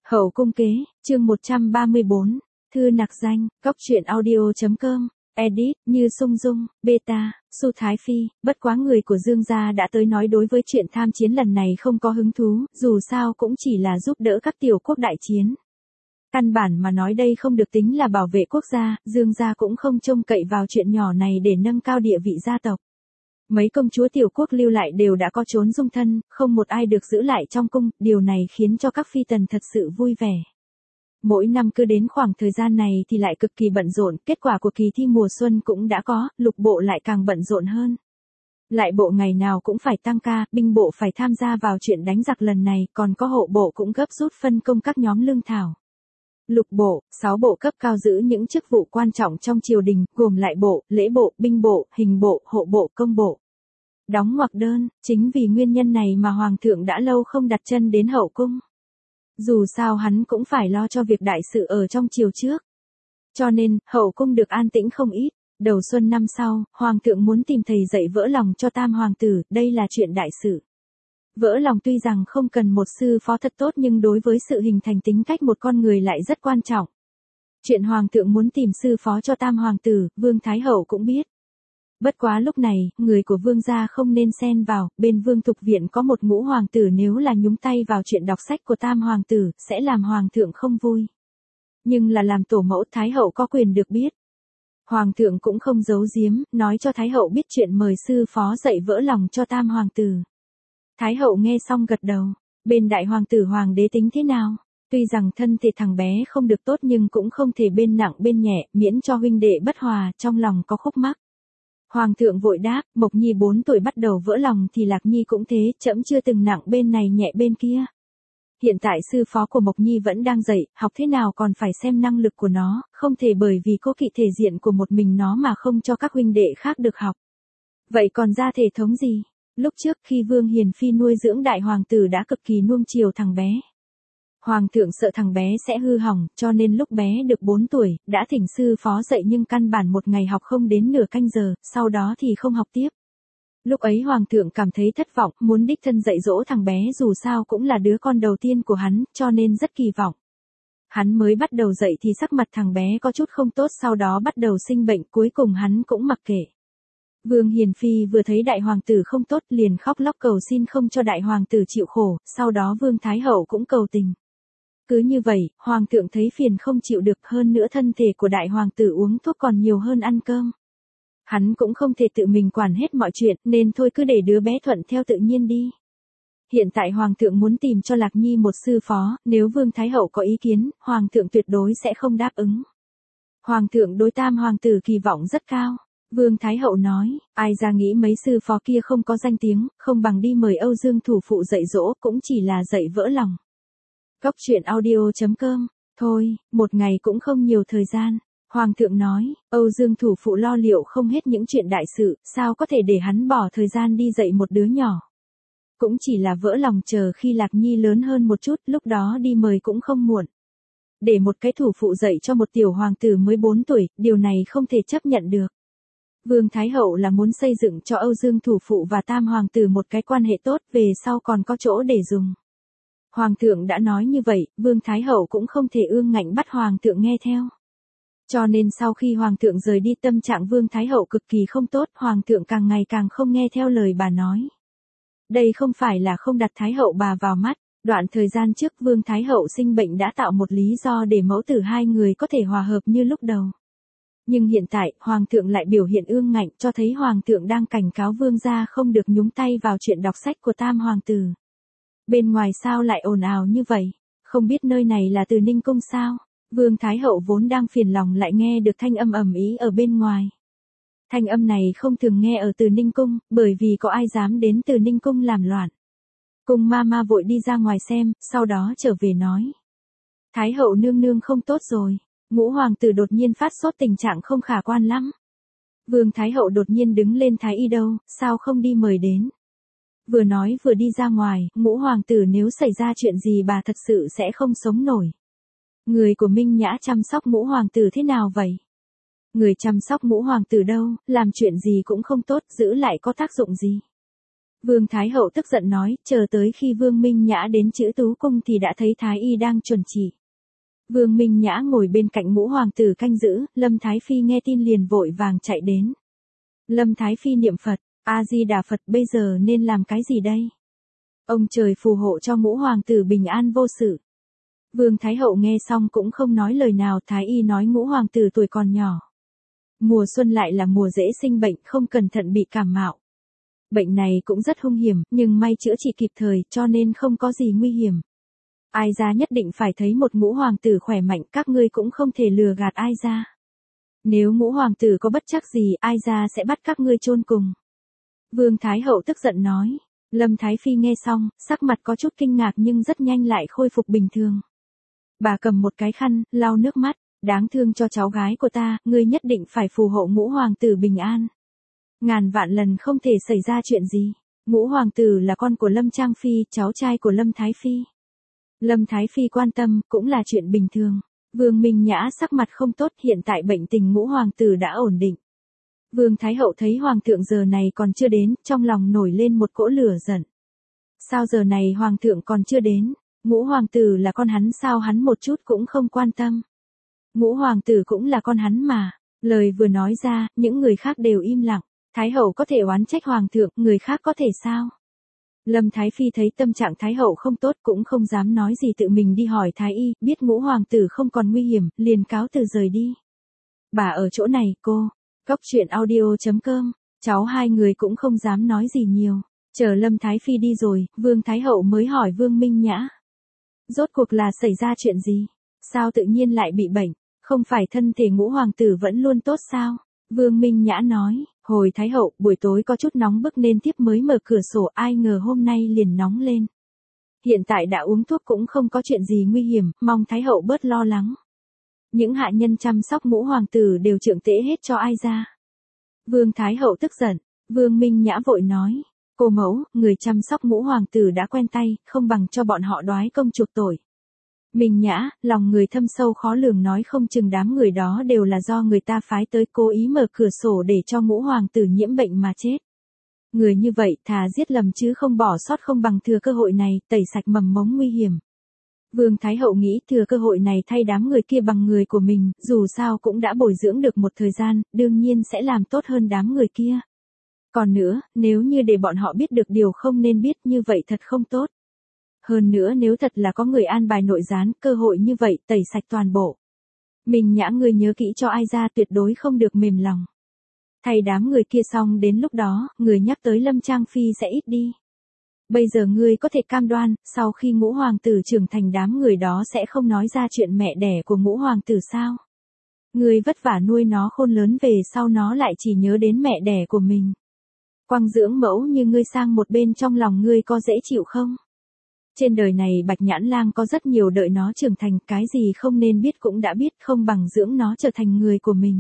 Hậu cung kế, chương 134, thư nặc danh, cóc truyện audio.com, edit, Như Sung Dung, beta, Su Thái Phi, bất quá người của Dương gia đã tới nói đối với chuyện tham chiến lần này không có hứng thú, dù sao cũng chỉ là giúp đỡ các tiểu quốc đại chiến. Căn bản mà nói đây không được tính là bảo vệ quốc gia, Dương gia cũng không trông cậy vào chuyện nhỏ này để nâng cao địa vị gia tộc. Mấy công chúa tiểu quốc lưu lại đều đã có trốn dung thân, không một ai được giữ lại trong cung, điều này khiến cho các phi tần thật sự vui vẻ. Mỗi năm cứ đến khoảng thời gian này thì lại cực kỳ bận rộn, kết quả của kỳ thi mùa xuân cũng đã có, lục bộ lại càng bận rộn hơn. Lại bộ ngày nào cũng phải tăng ca, binh bộ phải tham gia vào chuyện đánh giặc lần này, còn có hộ bộ cũng gấp rút phân công các nhóm lương thảo. Lục bộ, 6 bộ cấp cao giữ những chức vụ quan trọng trong triều đình, gồm lại bộ, lễ bộ, binh bộ, hình bộ, hộ bộ, công bộ. Đóng ngoặc đơn, chính vì nguyên nhân này mà Hoàng thượng đã lâu không đặt chân đến hậu cung. Dù sao hắn cũng phải lo cho việc đại sự ở trong triều trước. Cho nên, hậu cung được an tĩnh không ít. Đầu xuân năm sau, Hoàng thượng muốn tìm thầy dạy vỡ lòng cho tam hoàng tử, đây là chuyện đại sự. Vỡ lòng tuy rằng không cần một sư phó thật tốt nhưng đối với sự hình thành tính cách một con người lại rất quan trọng. Chuyện Hoàng thượng muốn tìm sư phó cho tam hoàng tử, Vương Thái Hậu cũng biết. Bất quá lúc này, người của Vương gia không nên xen vào, bên Vương Thục Viện có một ngũ hoàng tử nếu là nhúng tay vào chuyện đọc sách của tam hoàng tử, sẽ làm Hoàng thượng không vui. Nhưng là làm tổ mẫu Thái Hậu có quyền được biết. Hoàng thượng cũng không giấu giếm, nói cho Thái Hậu biết chuyện mời sư phó dạy vỡ lòng cho tam hoàng tử. Thái Hậu nghe xong gật đầu, bên đại hoàng tử hoàng đế tính thế nào? Tuy rằng thân thể thằng bé không được tốt nhưng cũng không thể bên nặng bên nhẹ, miễn cho huynh đệ bất hòa, trong lòng có khúc mắc. Hoàng thượng vội đáp, Mộc Nhi 4 tuổi bắt đầu vỡ lòng thì Lạc Nhi cũng thế, trẫm chưa từng nặng bên này nhẹ bên kia. Hiện tại sư phó của Mộc Nhi vẫn đang dạy, học thế nào còn phải xem năng lực của nó, không thể bởi vì cố kỵ thể diện của một mình nó mà không cho các huynh đệ khác được học. Vậy còn ra thể thống gì? Lúc trước khi Vương Hiền Phi nuôi dưỡng đại hoàng tử đã cực kỳ nuông chiều thằng bé. Hoàng thượng sợ thằng bé sẽ hư hỏng, cho nên lúc bé được 4 tuổi, đã thỉnh sư phó dạy nhưng căn bản một ngày học không đến nửa canh giờ, sau đó thì không học tiếp. Lúc ấy Hoàng thượng cảm thấy thất vọng, muốn đích thân dạy dỗ thằng bé dù sao cũng là đứa con đầu tiên của hắn, cho nên rất kỳ vọng. Hắn mới bắt đầu dạy thì sắc mặt thằng bé có chút không tốt, sau đó bắt đầu sinh bệnh, cuối cùng hắn cũng mặc kệ. Vương Hiền Phi vừa thấy đại hoàng tử không tốt liền khóc lóc cầu xin không cho đại hoàng tử chịu khổ, sau đó Vương Thái Hậu cũng cầu tình. Cứ như vậy, Hoàng thượng thấy phiền không chịu được, hơn nữa thân thể của đại hoàng tử uống thuốc còn nhiều hơn ăn cơm. Hắn cũng không thể tự mình quản hết mọi chuyện nên thôi cứ để đứa bé thuận theo tự nhiên đi. Hiện tại Hoàng thượng muốn tìm cho Lạc Nhi một sư phó, nếu Vương Thái Hậu có ý kiến, Hoàng thượng tuyệt đối sẽ không đáp ứng. Hoàng thượng đối tam hoàng tử kỳ vọng rất cao. Vương Thái Hậu nói, ai ra nghĩ mấy sư phó kia không có danh tiếng, không bằng đi mời Âu Dương thủ phụ dạy dỗ, cũng chỉ là dạy vỡ lòng. Cóc truyện audio.com, thôi, một ngày cũng không nhiều thời gian. Hoàng thượng nói, Âu Dương thủ phụ lo liệu không hết những chuyện đại sự, sao có thể để hắn bỏ thời gian đi dạy một đứa nhỏ. Cũng chỉ là vỡ lòng chờ khi Lạc Nhi lớn hơn một chút, lúc đó đi mời cũng không muộn. Để một cái thủ phụ dạy cho một tiểu hoàng tử mới 4 tuổi, điều này không thể chấp nhận được. Vương Thái Hậu là muốn xây dựng cho Âu Dương thủ phụ và tam hoàng tử một cái quan hệ tốt, về sau còn có chỗ để dùng. Hoàng thượng đã nói như vậy, Vương Thái Hậu cũng không thể ương ngạnh bắt Hoàng thượng nghe theo. Cho nên sau khi Hoàng thượng rời đi tâm trạng Vương Thái Hậu cực kỳ không tốt, Hoàng thượng càng ngày càng không nghe theo lời bà nói. Đây không phải là không đặt Thái Hậu bà vào mắt, đoạn thời gian trước Vương Thái Hậu sinh bệnh đã tạo một lý do để mẫu tử hai người có thể hòa hợp như lúc đầu. Nhưng hiện tại, Hoàng thượng lại biểu hiện ương ngạnh cho thấy Hoàng thượng đang cảnh cáo Vương gia không được nhúng tay vào chuyện đọc sách của tam hoàng tử. Bên ngoài sao lại ồn ào như vậy? Không biết nơi này là Từ Ninh Cung sao? Vương Thái Hậu vốn đang phiền lòng lại nghe được thanh âm ầm ĩ ở bên ngoài. Thanh âm này không thường nghe ở Từ Ninh Cung, bởi vì có ai dám đến Từ Ninh Cung làm loạn. Cung ma vội đi ra ngoài xem, sau đó trở về nói. Thái Hậu nương nương không tốt rồi, ngũ hoàng tử đột nhiên phát sốt, tình trạng không khả quan lắm. Vương Thái Hậu đột nhiên đứng lên, Thái y đâu, sao không đi mời đến? Vừa nói vừa đi ra ngoài, ngũ hoàng tử nếu xảy ra chuyện gì bà thật sự sẽ không sống nổi. Người của Minh Nhã chăm sóc ngũ hoàng tử thế nào vậy? Người chăm sóc ngũ hoàng tử đâu, làm chuyện gì cũng không tốt, giữ lại có tác dụng gì? Vương Thái Hậu tức giận nói, chờ tới khi Vương Minh Nhã đến Chữ Tú Cung thì đã thấy Thái Y đang chuẩn chỉ. Vương Minh Nhã ngồi bên cạnh ngũ hoàng tử canh giữ, Lâm Thái Phi nghe tin liền vội vàng chạy đến. Lâm Thái Phi niệm Phật, A-di-đà Phật, bây giờ nên làm cái gì đây? Ông trời phù hộ cho ngũ hoàng tử bình an vô sự. Vương Thái Hậu nghe xong cũng không nói lời nào, Thái Y nói ngũ hoàng tử tuổi còn nhỏ. Mùa xuân lại là mùa dễ sinh bệnh, không cẩn thận bị cảm mạo. Bệnh này cũng rất hung hiểm, nhưng may chữa trị kịp thời cho nên không có gì nguy hiểm. Ai ra nhất định phải thấy một ngũ hoàng tử khỏe mạnh, các ngươi cũng không thể lừa gạt ai ra. Nếu ngũ hoàng tử có bất trắc gì, ai ra sẽ bắt các ngươi chôn cùng. Vương Thái Hậu tức giận nói. Lâm Thái Phi nghe xong, sắc mặt có chút kinh ngạc nhưng rất nhanh lại khôi phục bình thường. Bà cầm một cái khăn, lau nước mắt, đáng thương cho cháu gái của ta, ngươi nhất định phải phù hộ ngũ hoàng tử bình an. Ngàn vạn lần không thể xảy ra chuyện gì. Ngũ hoàng tử là con của Lâm Trang Phi, cháu trai của Lâm Thái Phi. Lâm Thái Phi quan tâm, cũng là chuyện bình thường. Vương Minh Nhã sắc mặt không tốt, hiện tại bệnh tình ngũ hoàng tử đã ổn định. Vương Thái Hậu thấy hoàng thượng giờ này còn chưa đến, trong lòng nổi lên một cỗ lửa giận. Sao giờ này hoàng thượng còn chưa đến? Ngũ hoàng tử là con hắn sao hắn một chút cũng không quan tâm. Ngũ hoàng tử cũng là con hắn mà. Lời vừa nói ra, những người khác đều im lặng. Thái hậu có thể oán trách hoàng thượng, người khác có thể sao? Lâm Thái Phi thấy tâm trạng Thái hậu không tốt cũng không dám nói gì, tự mình đi hỏi Thái Y, biết ngũ hoàng tử không còn nguy hiểm, liền cáo từ rời đi. Bà ở chỗ này, cô. Cóc truyện audio.com, cháu hai người cũng không dám nói gì nhiều. Chờ Lâm Thái Phi đi rồi, Vương Thái Hậu mới hỏi Vương Minh Nhã. Rốt cuộc là xảy ra chuyện gì? Sao tự nhiên lại bị bệnh? Không phải thân thể ngũ hoàng tử vẫn luôn tốt sao? Vương Minh Nhã nói, hồi Thái Hậu, buổi tối có chút nóng bức nên tiếp mới mở cửa sổ, ai ngờ hôm nay liền nóng lên. Hiện tại đã uống thuốc cũng không có chuyện gì nguy hiểm, mong Thái Hậu bớt lo lắng. Những hạ nhân chăm sóc ngũ hoàng tử đều trượng tễ hết cho ai ra. Vương Thái Hậu tức giận, Vương Minh Nhã vội nói, cô mẫu, người chăm sóc ngũ hoàng tử đã quen tay, không bằng cho bọn họ đoái công chuộc tội. Minh Nhã, lòng người thâm sâu khó lường, nói không chừng đám người đó đều là do người ta phái tới cố ý mở cửa sổ để cho ngũ hoàng tử nhiễm bệnh mà chết. Người như vậy thà giết lầm chứ không bỏ sót, không bằng thừa cơ hội này tẩy sạch mầm mống nguy hiểm. Vương Thái Hậu nghĩ thừa cơ hội này thay đám người kia bằng người của mình, dù sao cũng đã bồi dưỡng được một thời gian, đương nhiên sẽ làm tốt hơn đám người kia. Còn nữa, nếu như để bọn họ biết được điều không nên biết như vậy thật không tốt. Hơn nữa nếu thật là có người an bài nội gián, cơ hội như vậy tẩy sạch toàn bộ. Minh Nhã, người nhớ kỹ cho ai ra, tuyệt đối không được mềm lòng. Thay đám người kia xong đến lúc đó, người nhắc tới Lâm Trang Phi sẽ ít đi. Bây giờ ngươi có thể cam đoan, sau khi ngũ hoàng tử trưởng thành đám người đó sẽ không nói ra chuyện mẹ đẻ của ngũ hoàng tử sao? Ngươi vất vả nuôi nó khôn lớn về sau nó lại chỉ nhớ đến mẹ đẻ của mình. Quang dưỡng mẫu như ngươi sang một bên, trong lòng ngươi có dễ chịu không? Trên đời này Bạch Nhãn Lang có rất nhiều, đợi nó trưởng thành, cái gì không nên biết cũng đã biết, không bằng dưỡng nó trở thành người của mình.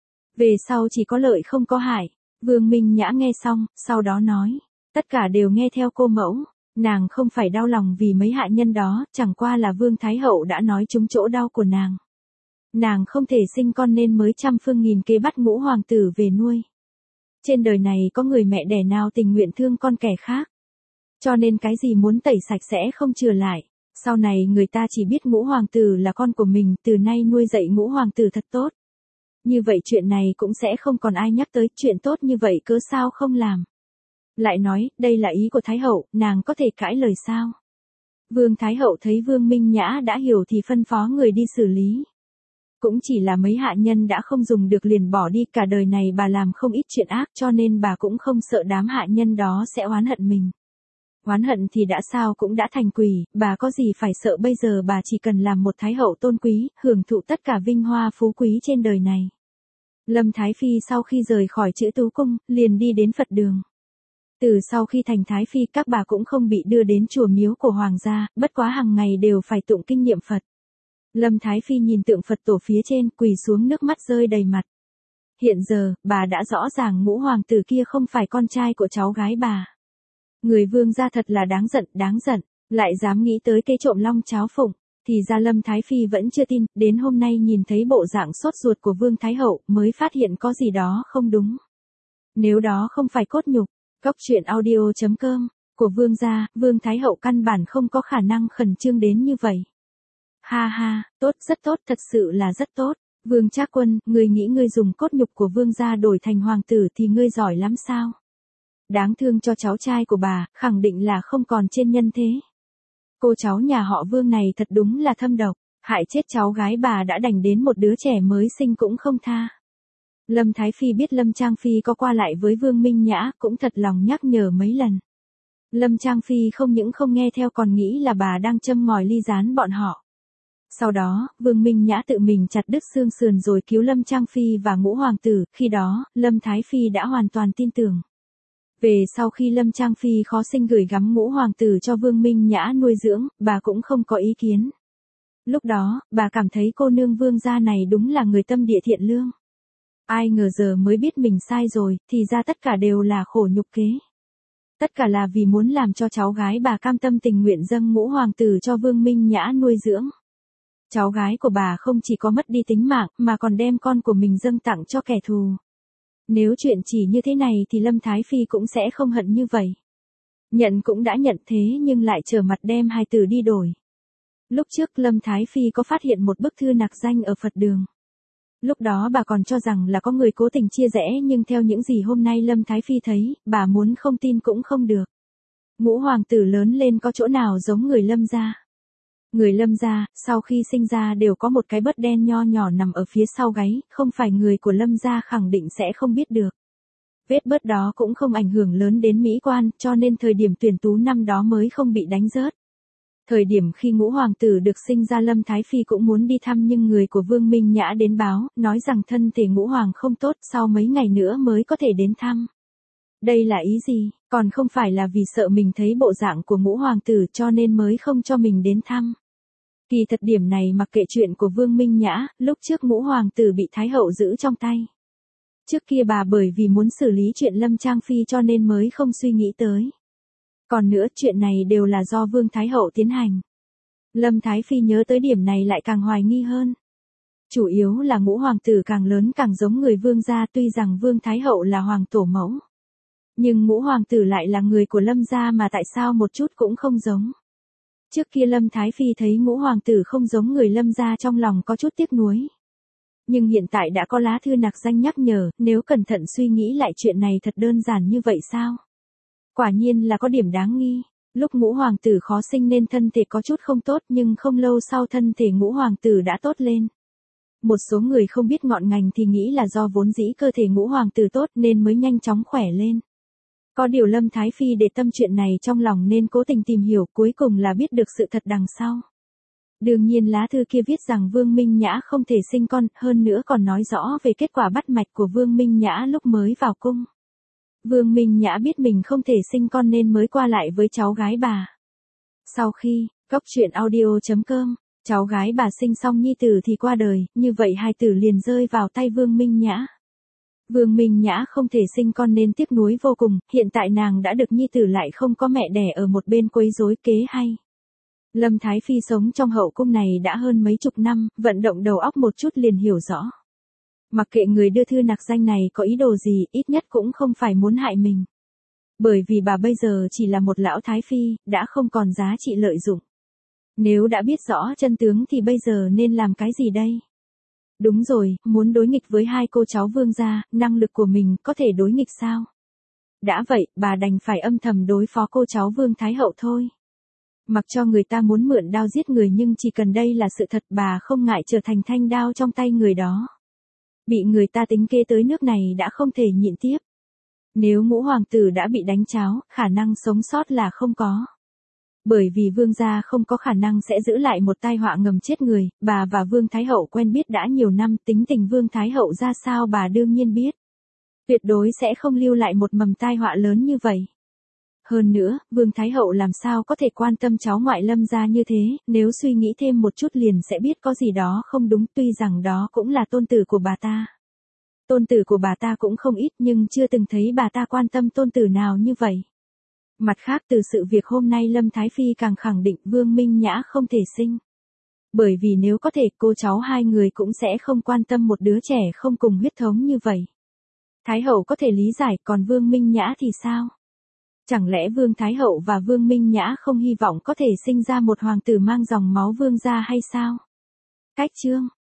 Về sau chỉ có lợi không có hại. Vương Minh Nhã nghe xong, sau đó nói. Tất cả đều nghe theo cô mẫu, nàng không phải đau lòng vì mấy hạ nhân đó, chẳng qua là Vương Thái Hậu đã nói trúng chỗ đau của nàng. Nàng không thể sinh con nên mới trăm phương nghìn kế bắt ngũ hoàng tử về nuôi. Trên đời này có người mẹ đẻ nào tình nguyện thương con kẻ khác. Cho nên cái gì muốn tẩy sạch sẽ không chừa lại. Sau này người ta chỉ biết ngũ hoàng tử là con của mình, từ nay nuôi dạy ngũ hoàng tử thật tốt. Như vậy chuyện này cũng sẽ không còn ai nhắc tới, chuyện tốt như vậy cớ sao không làm. Lại nói, đây là ý của Thái Hậu, nàng có thể cãi lời sao? Vương Thái Hậu thấy Vương Minh Nhã đã hiểu thì phân phó người đi xử lý. Cũng chỉ là mấy hạ nhân đã không dùng được liền bỏ đi, cả đời này bà làm không ít chuyện ác cho nên bà cũng không sợ đám hạ nhân đó sẽ oán hận mình. Oán hận thì đã sao cũng đã thành quỷ, bà có gì phải sợ, bây giờ bà chỉ cần làm một Thái Hậu tôn quý, hưởng thụ tất cả vinh hoa phú quý trên đời này. Lâm Thái Phi sau khi rời khỏi Chữ Tú Cung, liền đi đến Phật đường. Từ sau khi thành Thái Phi các bà cũng không bị đưa đến chùa miếu của Hoàng gia, bất quá hàng ngày đều phải tụng kinh niệm Phật. Lâm Thái Phi nhìn tượng Phật tổ phía trên, quỳ xuống nước mắt rơi đầy mặt. Hiện giờ, bà đã rõ ràng ngũ hoàng tử kia không phải con trai của cháu gái bà. Người Vương gia thật là đáng giận, lại dám nghĩ tới cái trộm long cháo phụng. Thì ra Lâm Thái Phi vẫn chưa tin, đến hôm nay nhìn thấy bộ dạng sốt ruột của Vương Thái Hậu mới phát hiện có gì đó không đúng. Nếu đó không phải cốt nhục, Cóc truyện audio.com, của vương gia, vương thái hậu căn bản không có khả năng khẩn trương đến như vậy. Ha ha, tốt, rất tốt, thật sự là rất tốt. Vương Trác Quân, ngươi nghĩ ngươi dùng cốt nhục của vương gia đổi thành hoàng tử thì ngươi giỏi lắm sao? Đáng thương cho cháu trai của bà, khẳng định là không còn trên nhân thế. Cô cháu nhà họ Vương này thật đúng là thâm độc, hại chết cháu gái bà đã đành đến một đứa trẻ mới sinh cũng không tha. Lâm Thái Phi biết Lâm Trang Phi có qua lại với Vương Minh Nhã cũng thật lòng nhắc nhở mấy lần. Lâm Trang Phi không những không nghe theo còn nghĩ là bà đang châm ngòi ly gián bọn họ. Sau đó, Vương Minh Nhã tự mình chặt đứt xương sườn rồi cứu Lâm Trang Phi và ngũ hoàng tử, khi đó, Lâm Thái Phi đã hoàn toàn tin tưởng. Về sau khi Lâm Trang Phi khó sinh gửi gắm ngũ hoàng tử cho Vương Minh Nhã nuôi dưỡng, bà cũng không có ý kiến. Lúc đó, bà cảm thấy cô nương vương gia này đúng là người tâm địa thiện lương. Ai ngờ giờ mới biết mình sai rồi, thì ra tất cả đều là khổ nhục kế. Tất cả là vì muốn làm cho cháu gái bà cam tâm tình nguyện dâng ngũ hoàng tử cho Vương Minh Nhã nuôi dưỡng. Cháu gái của bà không chỉ có mất đi tính mạng, mà còn đem con của mình dâng tặng cho kẻ thù. Nếu chuyện chỉ như thế này thì Lâm Thái Phi cũng sẽ không hận như vậy. Nhận cũng đã nhận thế nhưng lại trở mặt đem hài tử đi đổi. Lúc trước Lâm Thái Phi có phát hiện một bức thư nạc danh ở Phật đường. Lúc đó bà còn cho rằng là có người cố tình chia rẽ nhưng theo những gì hôm nay Lâm Thái Phi thấy, bà muốn không tin cũng không được. Ngũ hoàng tử lớn lên có chỗ nào giống người Lâm gia. Người Lâm gia, sau khi sinh ra đều có một cái bớt đen nho nhỏ nằm ở phía sau gáy, không phải người của Lâm gia khẳng định sẽ không biết được. Vết bớt đó cũng không ảnh hưởng lớn đến mỹ quan, cho nên thời điểm tuyển tú năm đó mới không bị đánh rớt. Thời điểm khi ngũ hoàng tử được sinh ra Lâm Thái Phi cũng muốn đi thăm nhưng người của Vương Minh Nhã đến báo, nói rằng thân thể ngũ hoàng không tốt, sau mấy ngày nữa mới có thể đến thăm. Đây là ý gì, còn không phải là vì sợ mình thấy bộ dạng của ngũ hoàng tử cho nên mới không cho mình đến thăm. Kỳ thật điểm này mặc kệ chuyện của Vương Minh Nhã, lúc trước ngũ hoàng tử bị Thái hậu giữ trong tay. Trước kia bà bởi vì muốn xử lý chuyện Lâm Trang Phi cho nên mới không suy nghĩ tới. Còn nữa chuyện này đều là do Vương Thái hậu tiến hành. Lâm Thái Phi nhớ tới điểm này lại càng hoài nghi hơn. Chủ yếu là ngũ hoàng tử càng lớn càng giống người Vương gia, tuy rằng Vương Thái hậu là hoàng tổ mẫu. Nhưng ngũ hoàng tử lại là người của Lâm gia mà tại sao một chút cũng không giống. Trước kia Lâm Thái Phi thấy ngũ hoàng tử không giống người Lâm gia trong lòng có chút tiếc nuối. Nhưng hiện tại đã có lá thư nạc danh nhắc nhở, nếu cẩn thận suy nghĩ lại chuyện này thật đơn giản như vậy sao? Quả nhiên là có điểm đáng nghi. Lúc ngũ hoàng tử khó sinh nên thân thể có chút không tốt nhưng không lâu sau thân thể ngũ hoàng tử đã tốt lên. Một số người không biết ngọn ngành thì nghĩ là do vốn dĩ cơ thể ngũ hoàng tử tốt nên mới nhanh chóng khỏe lên. Có điều Lâm Thái Phi để tâm chuyện này trong lòng nên cố tình tìm hiểu, cuối cùng là biết được sự thật đằng sau. Đương nhiên lá thư kia viết rằng Vương Minh Nhã không thể sinh con, hơn nữa còn nói rõ về kết quả bắt mạch của Vương Minh Nhã lúc mới vào cung. Vương Minh Nhã biết mình không thể sinh con nên mới qua lại với cháu gái bà. Sau khi, cóc truyện audio.com, cháu gái bà sinh xong nhi tử thì qua đời, như vậy hài tử liền rơi vào tay Vương Minh Nhã. Vương Minh Nhã không thể sinh con nên tiếc nuối vô cùng, hiện tại nàng đã được nhi tử lại không có mẹ đẻ ở một bên quấy rối kế hay. Lâm Thái Phi sống trong hậu cung này đã hơn mấy chục năm, vận động đầu óc một chút liền hiểu rõ. Mặc kệ người đưa thư nạc danh này có ý đồ gì, ít nhất cũng không phải muốn hại mình. Bởi vì bà bây giờ chỉ là một lão Thái Phi, đã không còn giá trị lợi dụng. Nếu đã biết rõ chân tướng thì bây giờ nên làm cái gì đây? Đúng rồi, muốn đối nghịch với hai cô cháu Vương gia, năng lực của mình có thể đối nghịch sao? Đã vậy, bà đành phải âm thầm đối phó cô cháu Vương Thái hậu thôi. Mặc cho người ta muốn mượn đao giết người nhưng chỉ cần đây là sự thật bà không ngại trở thành thanh đao trong tay người đó. Bị người ta tính kế tới nước này đã không thể nhịn tiếp. Nếu ngũ hoàng tử đã bị đánh cháo, khả năng sống sót là không có. Bởi vì Vương gia không có khả năng sẽ giữ lại một tai họa ngầm chết người, bà và Vương Thái hậu quen biết đã nhiều năm, tính tình Vương Thái hậu ra sao bà đương nhiên biết. Tuyệt đối sẽ không lưu lại một mầm tai họa lớn như vậy. Hơn nữa, Vương Thái hậu làm sao có thể quan tâm cháu ngoại Lâm gia như thế, nếu suy nghĩ thêm một chút liền sẽ biết có gì đó không đúng, tuy rằng đó cũng là tôn tử của bà ta. Tôn tử của bà ta cũng không ít nhưng chưa từng thấy bà ta quan tâm tôn tử nào như vậy. Mặt khác từ sự việc hôm nay Lâm Thái Phi càng khẳng định Vương Minh Nhã không thể sinh. Bởi vì nếu có thể cô cháu hai người cũng sẽ không quan tâm một đứa trẻ không cùng huyết thống như vậy. Thái hậu có thể lý giải còn Vương Minh Nhã thì sao? Chẳng lẽ Vương Thái Hậu và Vương Minh Nhã không hy vọng có thể sinh ra một hoàng tử mang dòng máu Vương gia hay sao? Cách chương